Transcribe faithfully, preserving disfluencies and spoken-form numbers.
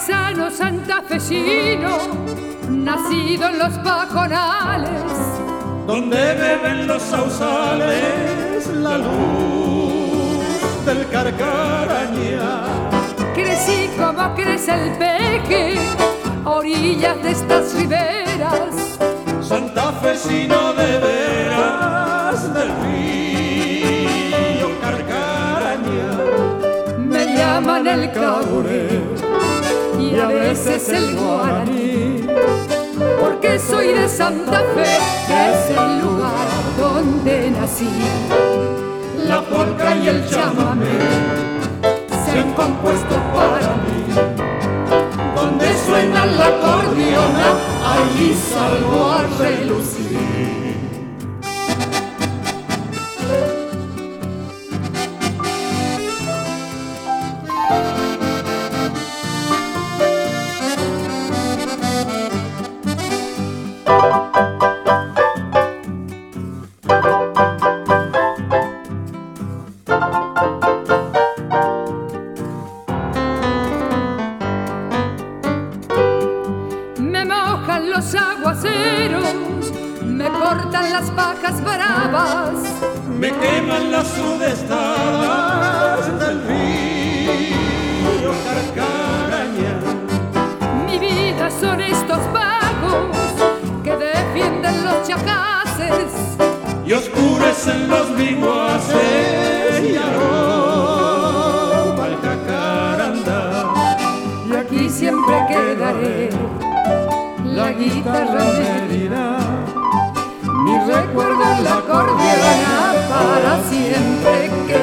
paisano santafesino, nacido en los pajonales, donde beben los sausales la luz del Carcarañá. Crecí como crece el peje, a orillas de estas riberas, santafesino de veras del río Carcarañá. Me llaman el caburé y a veces el guaraní, porque soy de Santa Fe, que es el lugar donde nací. La polca y el chamamé se han compuesto para mí. Donde suena la acordeona, allí salgo a relucir. Los aguaceros me cortan las pajas bravas, me queman las sudestadas del río Carcarañá. Mi vida son estos vagos que defienden los chacaces y oscurecen los viguaces y aroma el jacarandá. Y aquí siempre quedaré, la guitarra me dirá, mi recuerdo en la acordeona para siempre que